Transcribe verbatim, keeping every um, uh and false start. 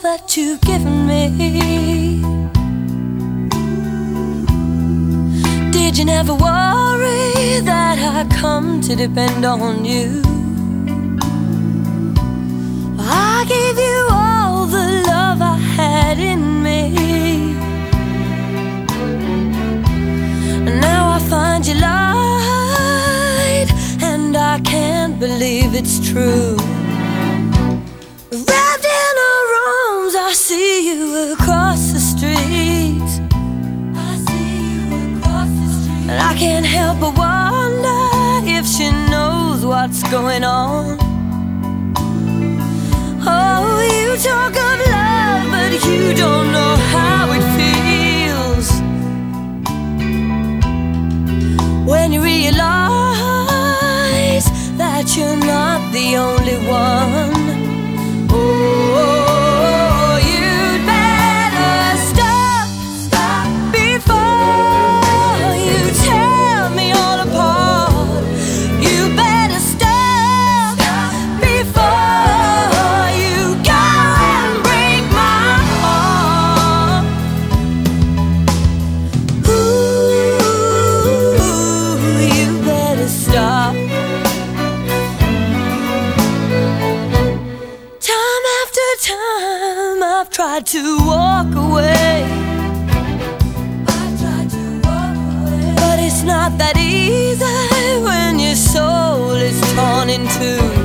that you've given me. Did you never worry that I come to depend on you? I gave you all the love I had in me, and now I find you lied, and I can't believe it's true. Wrapped in her arms, I see you across the street. I see you across the street, and I can't help but wonder if she knows what's going on. Oh, you talk of love, but you don't know how it feels when you realize that you're not the only one. Oh, you'd better stop, stop before you tear me all apart. You better stop, stop before you go and break my heart. Ooh, you better stop. Time I've tried to walk away, I've tried to walk away, but it's not that easy when your soul is torn in two.